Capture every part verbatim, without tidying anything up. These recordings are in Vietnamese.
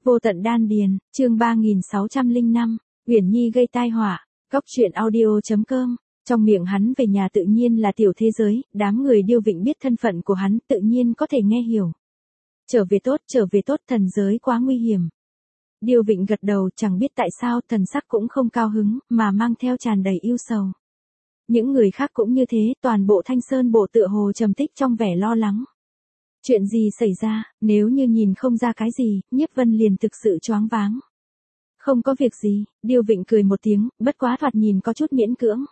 Vô tận đan điền, chương ba nghìn sáu trăm lẻ năm, Uyển Nhi gây tai họa, Cóc truyện audio chấm com. Trong miệng hắn về nhà tự nhiên là tiểu thế giới, đám người Điêu Vịnh biết thân phận của hắn tự nhiên có thể nghe hiểu. Trở về tốt, trở về tốt, thần giới quá nguy hiểm. Điêu Vịnh gật đầu, chẳng biết tại sao thần sắc cũng không cao hứng, mà mang theo tràn đầy ưu sầu. Những người khác cũng như thế, toàn bộ Thanh Sơn bộ tựa hồ trầm tích trong vẻ lo lắng. Chuyện gì xảy ra, nếu như nhìn không ra cái gì, Nhiếp Vân liền thực sự choáng váng. Không có việc gì, Điêu Vịnh cười một tiếng, bất quá thoạt nhìn có chút miễn cưỡng.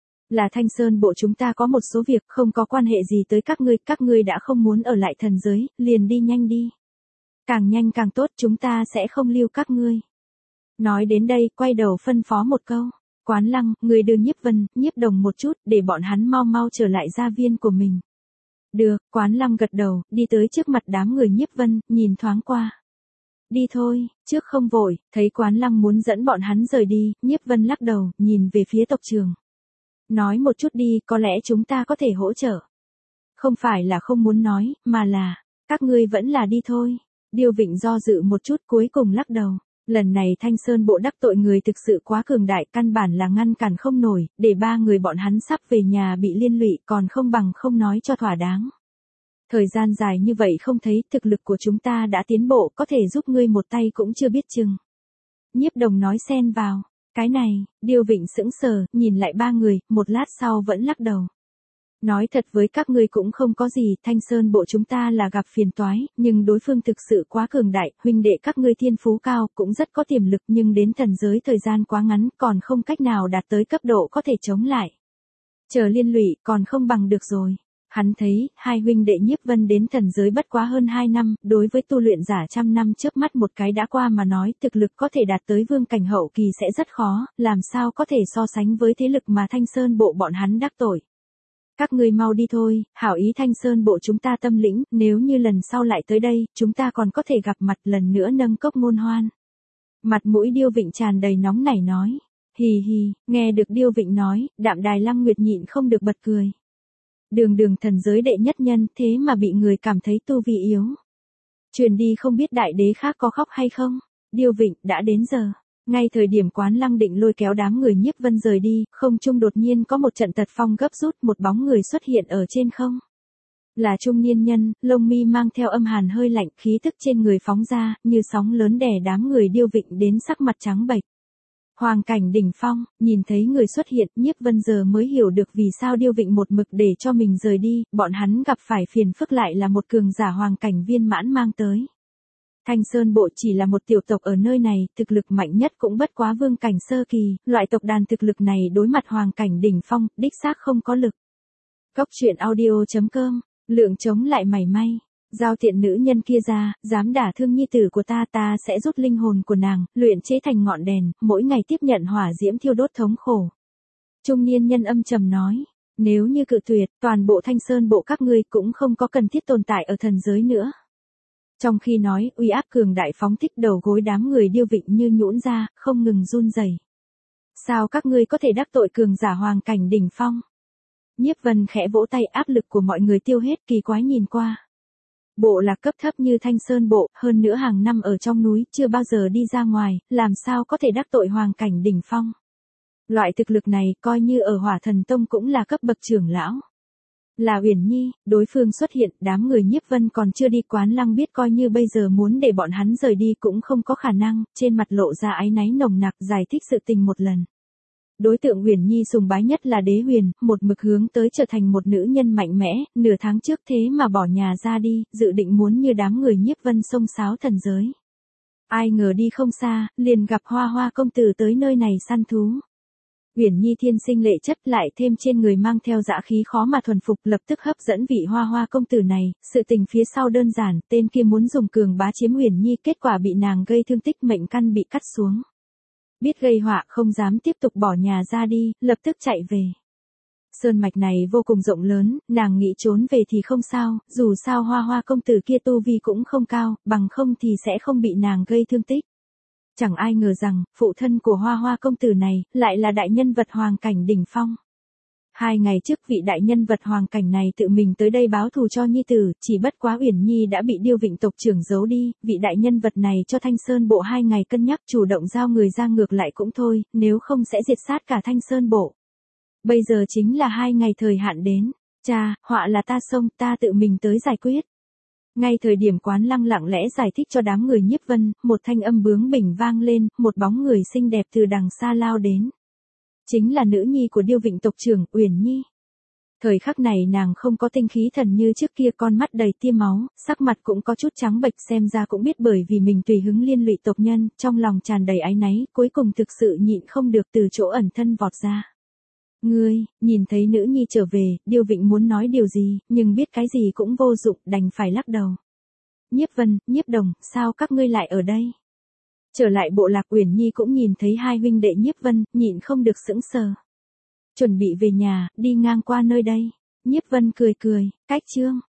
Là Thanh Sơn bộ chúng ta có một số việc không có quan hệ gì tới các ngươi, các ngươi đã không muốn ở lại thần giới, liền đi nhanh đi. Càng nhanh càng tốt, chúng ta sẽ không lưu các ngươi. Nói đến đây, quay đầu phân phó một câu. Quán Lăng, người đưa Nhiếp Vân, Nhiếp Đồng một chút, để bọn hắn mau mau trở lại gia viên của mình. Được, Quán Lăng gật đầu, đi tới trước mặt đám người Nhiếp Vân, nhìn thoáng qua. Đi thôi, trước không vội, thấy Quán Lăng muốn dẫn bọn hắn rời đi, Nhiếp Vân lắc đầu, nhìn về phía tộc trưởng. Nói một chút đi, có lẽ chúng ta có thể hỗ trợ. Không phải là không muốn nói, mà là, các ngươi vẫn là đi thôi. Điêu Vịnh do dự một chút cuối cùng lắc đầu. Lần này Thanh Sơn bộ đắc tội người thực sự quá cường đại, căn bản là ngăn cản không nổi, để ba người bọn hắn sắp về nhà bị liên lụy còn không bằng không nói cho thỏa đáng. Thời gian dài như vậy không thấy, thực lực của chúng ta đã tiến bộ, có thể giúp ngươi một tay cũng chưa biết chừng. Nhiếp Đồng nói xen vào. Cái này, Điêu Vịnh sững sờ, nhìn lại ba người, một lát sau vẫn lắc đầu. Nói thật với các ngươi cũng không có gì, Thanh Sơn bộ chúng ta là gặp phiền toái, nhưng đối phương thực sự quá cường đại, huynh đệ các ngươi thiên phú cao, cũng rất có tiềm lực nhưng đến thần giới thời gian quá ngắn, còn không cách nào đạt tới cấp độ có thể chống lại. Chờ liên lụy, còn không bằng được rồi. Hắn thấy, hai huynh đệ Nhiếp Vân đến thần giới bất quá hơn hai năm, đối với tu luyện giả trăm năm trước mắt một cái đã qua mà nói, thực lực có thể đạt tới vương cảnh hậu kỳ sẽ rất khó, làm sao có thể so sánh với thế lực mà Thanh Sơn bộ bọn hắn đắc tội. Các ngươi mau đi thôi, hảo ý Thanh Sơn bộ chúng ta tâm lĩnh, nếu như lần sau lại tới đây, chúng ta còn có thể gặp mặt lần nữa nâng cốc ngôn hoan. Mặt mũi Điêu Vịnh tràn đầy nóng nảy nói. Hì hì, nghe được Điêu Vịnh nói, Đạm Đài Lăng Nguyệt nhịn không được bật cười. Đường đường thần giới đệ nhất nhân, thế mà bị người cảm thấy tu vi yếu. Truyền đi không biết đại đế khác có khóc hay không. Điêu Vịnh, đã đến giờ. Ngay thời điểm Quán Lăng định lôi kéo đám người Nhiếp Vân rời đi, không trung đột nhiên có một trận tật phong gấp rút, một bóng người xuất hiện ở trên không. Là trung niên nhân, lông mi mang theo âm hàn hơi lạnh, khí tức trên người phóng ra, như sóng lớn đè đám người Điêu Vịnh đến sắc mặt trắng bệch. Hoàng cảnh đỉnh phong, nhìn thấy người xuất hiện, Nhiếp Vân giờ mới hiểu được vì sao Điêu Vịnh một mực để cho mình rời đi, bọn hắn gặp phải phiền phức lại là một cường giả hoàng cảnh viên mãn mang tới. Thanh Sơn bộ chỉ là một tiểu tộc ở nơi này, thực lực mạnh nhất cũng bất quá vương cảnh sơ kỳ, loại tộc đàn thực lực này đối mặt hoàng cảnh đỉnh phong, đích xác không có lực. Cóc truyện audio chấm com, lượng chống lại mảy may. Giao tiện nữ nhân kia ra, dám đả thương nhi tử của ta, ta sẽ rút linh hồn của nàng, luyện chế thành ngọn đèn, mỗi ngày tiếp nhận hỏa diễm thiêu đốt thống khổ. Trung niên nhân âm trầm nói, nếu như cự tuyệt, toàn bộ Thanh Sơn bộ các ngươi cũng không có cần thiết tồn tại ở thần giới nữa. Trong khi nói, uy áp cường đại phóng thích đầu gối đám người Điêu Vịnh như nhũn ra, không ngừng run rẩy. Sao các ngươi có thể đắc tội cường giả hoàng cảnh đỉnh phong? Nhiếp Vân khẽ vỗ tay, áp lực của mọi người tiêu hết, kỳ quái nhìn qua. Bộ lạc cấp thấp như Thanh Sơn bộ, hơn nữa hàng năm ở trong núi, chưa bao giờ đi ra ngoài, làm sao có thể đắc tội hoàng cảnh đỉnh phong. Loại thực lực này, coi như ở Hỏa Thần Tông cũng là cấp bậc trưởng lão. Là Uyển Nhi, đối phương xuất hiện, đám người Nhiếp Vân còn chưa đi. Quán Lăng biết coi như bây giờ muốn để bọn hắn rời đi cũng không có khả năng, trên mặt lộ ra áy náy nồng nặc, giải thích sự tình một lần. Đối tượng Uyển Nhi sùng bái nhất là Đế Huyền, một mực hướng tới trở thành một nữ nhân mạnh mẽ, nửa tháng trước thế mà bỏ nhà ra đi, dự định muốn như đám người Nhiếp Vân xông xáo thần giới. Ai ngờ đi không xa, liền gặp Hoa Hoa công tử tới nơi này săn thú. Uyển Nhi thiên sinh lệ chất lại thêm trên người mang theo dã khí khó mà thuần phục, lập tức hấp dẫn vị Hoa Hoa công tử này, sự tình phía sau đơn giản, tên kia muốn dùng cường bá chiếm Uyển Nhi, kết quả bị nàng gây thương tích, mệnh căn bị cắt xuống. Biết gây họa không dám tiếp tục bỏ nhà ra đi, lập tức chạy về. Sơn mạch này vô cùng rộng lớn, nàng nghĩ trốn về thì không sao, dù sao Hoa Hoa công tử kia tu vi cũng không cao, bằng không thì sẽ không bị nàng gây thương tích. Chẳng ai ngờ rằng, phụ thân của Hoa Hoa công tử này, lại là đại nhân vật hoàng cảnh đỉnh phong. Hai ngày trước vị đại nhân vật hoàng cảnh này tự mình tới đây báo thù cho nhi tử, chỉ bất quá Uyển Nhi đã bị Điêu Vịnh tộc trưởng giấu đi, vị đại nhân vật này cho Thanh Sơn bộ hai ngày cân nhắc chủ động giao người ra ngược lại cũng thôi, nếu không sẽ diệt sát cả Thanh Sơn bộ. Bây giờ chính là hai ngày thời hạn đến, cha, họa là ta xông, ta tự mình tới giải quyết. Ngay thời điểm Quán Lăng lặng lẽ giải thích cho đám người Nhiếp Vân, một thanh âm bướng bỉnh vang lên, một bóng người xinh đẹp từ đằng xa lao đến. Chính là nữ nhi của Điêu Vịnh tộc trưởng, Uyển Nhi. Thời khắc này nàng không có tinh khí thần như trước kia, con mắt đầy tia máu, sắc mặt cũng có chút trắng bệch, xem ra cũng biết bởi vì mình tùy hứng liên lụy tộc nhân, trong lòng tràn đầy áy náy, cuối cùng thực sự nhịn không được từ chỗ ẩn thân vọt ra. Ngươi, nhìn thấy nữ nhi trở về, Điêu Vịnh muốn nói điều gì, nhưng biết cái gì cũng vô dụng, đành phải lắc đầu. Nhiếp Vân, Nhiếp Đồng, sao các ngươi lại ở đây? Trở lại bộ lạc, Uyển Nhi cũng nhìn thấy hai huynh đệ Nhiếp Vân, nhịn không được sững sờ. Chuẩn bị về nhà, đi ngang qua nơi đây. Nhiếp Vân cười cười, cách Trương,